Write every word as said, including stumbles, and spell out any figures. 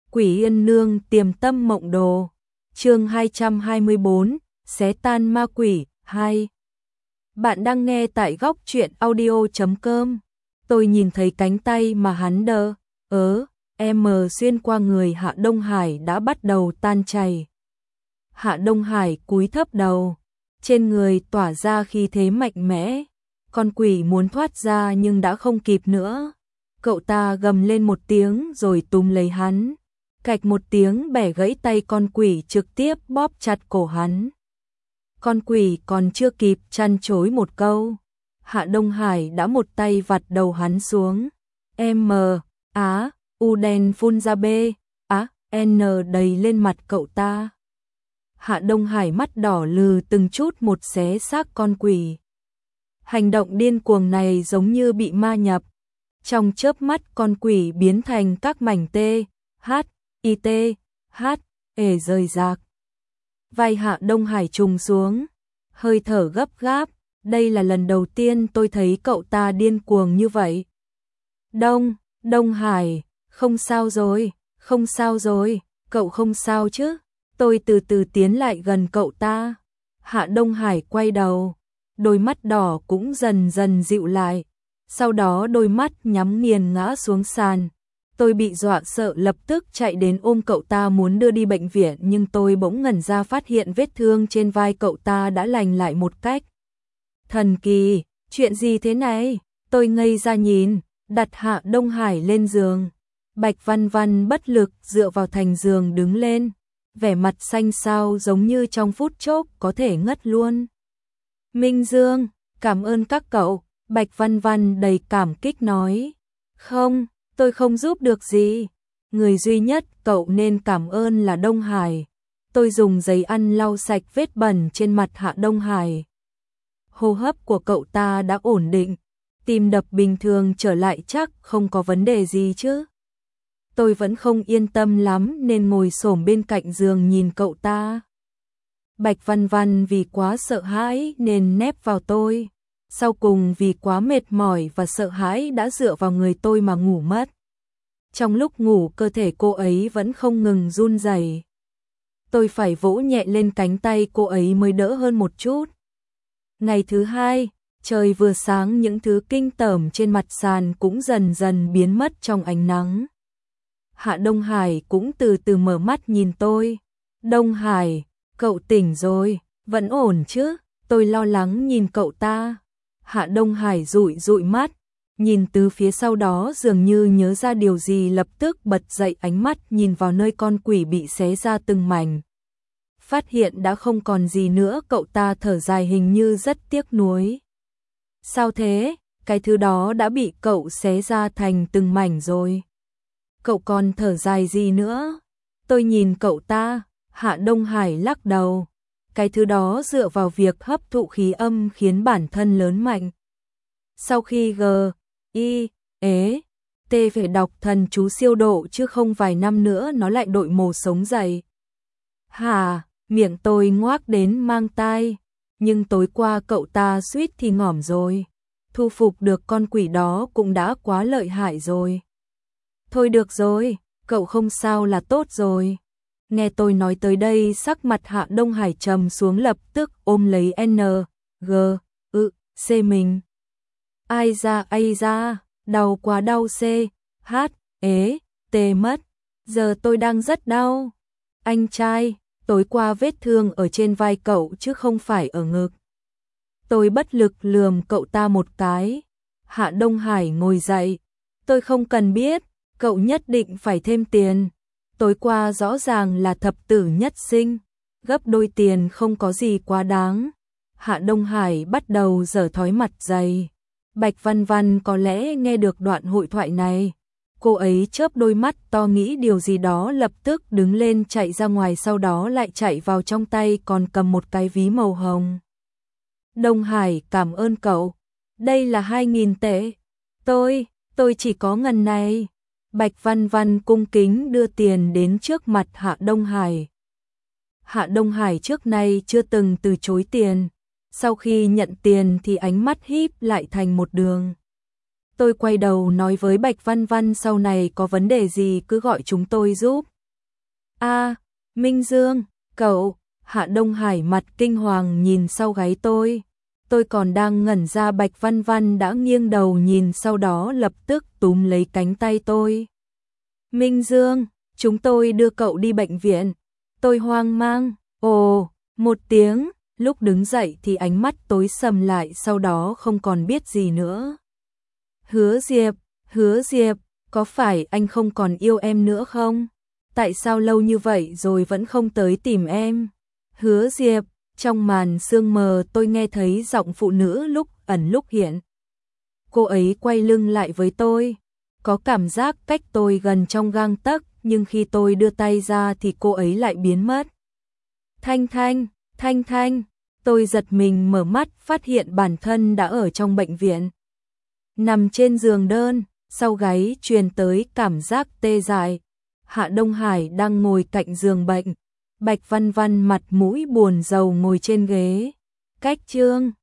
Quỷ Yên Nương tiềm tâm mộng đồ. Chương hai trăm hai mươi bốn, xé tan ma quỷ hai. Bạn đang nghe tại góc truyện audio chấm com. Tôi nhìn thấy cánh tay mà hắn đỡ, ớ, em xuyên qua người Hạ Đông Hải đã bắt đầu tan chảy. Hạ Đông Hải cúi thấp đầu, trên người tỏa ra khí thế mạnh mẽ. Con quỷ muốn thoát ra nhưng đã không kịp nữa. Cậu ta gầm lên một tiếng rồi túm lấy hắn. Cạch một tiếng bẻ gãy tay con quỷ, trực tiếp bóp chặt cổ hắn. Con quỷ còn chưa kịp chăn chối một câu, Hạ Đông Hải đã một tay vặt đầu hắn xuống. M, Á, U đen phun ra B, Á, N đầy lên mặt cậu ta. Hạ Đông Hải mắt đỏ lừ từng chút một xé xác con quỷ. Hành động điên cuồng này giống như bị ma nhập. Trong chớp mắt con quỷ biến thành các mảnh T, H, I T, H, ề rời rạc. Vai Hạ Đông Hải trùng xuống, hơi thở gấp gáp. Đây là lần đầu tiên tôi thấy cậu ta điên cuồng như vậy. Đông, Đông Hải, không sao rồi, không sao rồi, cậu không sao chứ? Tôi từ từ tiến lại gần cậu ta. Hạ Đông Hải quay đầu, đôi mắt đỏ cũng dần dần dịu lại. Sau đó đôi mắt nhắm nghiền ngã xuống sàn. Tôi bị dọa sợ, lập tức chạy đến ôm cậu ta muốn đưa đi bệnh viện, nhưng tôi bỗng ngẩn ra phát hiện vết thương trên vai cậu ta đã lành lại một cách thần kỳ. Chuyện gì thế này? Tôi ngây ra nhìn, đặt Hạ Đông Hải lên giường. Bạch Văn Văn bất lực dựa vào thành giường đứng lên, vẻ mặt xanh xao giống như trong phút chốc có thể ngất luôn. Minh Dương, cảm ơn các cậu, Bạch Văn Văn đầy cảm kích nói. Không, tôi không giúp được gì. Người duy nhất cậu nên cảm ơn là Đông Hải. Tôi dùng giấy ăn lau sạch vết bẩn trên mặt Hạ Đông Hải. Hô hấp của cậu ta đã ổn định, tim đập bình thường trở lại, chắc không có vấn đề gì chứ. Tôi vẫn không yên tâm lắm nên ngồi xổm bên cạnh giường nhìn cậu ta. Bạch Văn Văn vì quá sợ hãi nên nép vào tôi. Sau cùng vì quá mệt mỏi và sợ hãi đã dựa vào người tôi mà ngủ mất. Trong lúc ngủ cơ thể cô ấy vẫn không ngừng run rẩy. Tôi phải vỗ nhẹ lên cánh tay cô ấy mới đỡ hơn một chút. Ngày thứ hai, trời vừa sáng, những thứ kinh tởm trên mặt sàn cũng dần dần biến mất trong ánh nắng. Hạ Đông Hải cũng từ từ mở mắt nhìn tôi. Đông Hải, cậu tỉnh rồi, vẫn ổn chứ? Tôi lo lắng nhìn cậu ta. Hạ Đông Hải dụi dụi mắt, nhìn từ phía sau đó dường như nhớ ra điều gì, lập tức bật dậy, ánh mắt nhìn vào nơi con quỷ bị xé ra từng mảnh. Phát hiện đã không còn gì nữa, cậu ta thở dài, hình như rất tiếc nuối. Sao thế? Cái thứ đó đã bị cậu xé ra thành từng mảnh rồi. Cậu còn thở dài gì nữa? Tôi nhìn cậu ta. Hạ Đông Hải lắc đầu. Cái thứ đó dựa vào việc hấp thụ khí âm khiến bản thân lớn mạnh. Sau khi G, I, ế, T phải đọc thần chú siêu độ, chứ không vài năm nữa nó lại đội mồ sống dậy. Hà, miệng tôi ngoác đến mang tai. Nhưng tối qua cậu ta suýt thì ngỏm rồi. Thu phục được con quỷ đó cũng đã quá lợi hại rồi. Thôi được rồi, cậu không sao là tốt rồi. Nghe tôi nói tới đây, sắc mặt Hạ Đông Hải trầm xuống, lập tức ôm lấy N, G, ư, C mình. Ai da, ai da, đau quá đau, C, H, ế, T mất. Giờ tôi đang rất đau. Anh trai, tối qua vết thương ở trên vai cậu chứ không phải ở ngực. Tôi bất lực lườm cậu ta một cái. Hạ Đông Hải ngồi dậy. Tôi không cần biết, cậu nhất định phải thêm tiền. Tối qua rõ ràng là thập tử nhất sinh, gấp đôi tiền không có gì quá đáng. Hạ Đông Hải bắt đầu giở thói mặt dày. Bạch Văn Văn có lẽ nghe được đoạn hội thoại này. Cô ấy chớp đôi mắt to, nghĩ điều gì đó, lập tức đứng lên chạy ra ngoài, sau đó lại chạy vào, trong tay còn cầm một cái ví màu hồng. Đông Hải, cảm ơn cậu. Đây là hai nghìn tệ. Tôi, tôi chỉ có ngần này. Bạch Văn Văn cung kính đưa tiền đến trước mặt Hạ Đông Hải. Hạ Đông Hải trước nay chưa từng từ chối tiền. Sau khi nhận tiền thì ánh mắt híp lại thành một đường. Tôi quay đầu nói với Bạch Văn Văn, sau này có vấn đề gì cứ gọi chúng tôi giúp. A, Minh Dương, cậu, Hạ Đông Hải mặt kinh hoàng nhìn sau gáy tôi. Tôi còn đang ngẩn ra, Bạch Văn Văn đã nghiêng đầu nhìn, sau đó lập tức túm lấy cánh tay tôi. Minh Dương, chúng tôi đưa cậu đi bệnh viện. Tôi hoang mang, ồ, một tiếng, lúc đứng dậy thì ánh mắt tối sầm lại, sau đó không còn biết gì nữa. Hứa Diệp, Hứa Diệp, có phải anh không còn yêu em nữa không? Tại sao lâu như vậy rồi vẫn không tới tìm em? Hứa Diệp, trong màn sương mờ tôi nghe thấy giọng phụ nữ lúc ẩn lúc hiện. Cô ấy quay lưng lại với tôi, có cảm giác cách tôi gần trong gang tấc, nhưng khi tôi đưa tay ra thì cô ấy lại biến mất. Thanh Thanh, Thanh Thanh, tôi giật mình mở mắt, phát hiện bản thân đã ở trong bệnh viện. Nằm trên giường đơn, sau gáy truyền tới cảm giác tê dại. Hạ Đông Hải đang ngồi cạnh giường bệnh. Bạch Văn Văn mặt mũi buồn rầu ngồi trên ghế. Cách Trương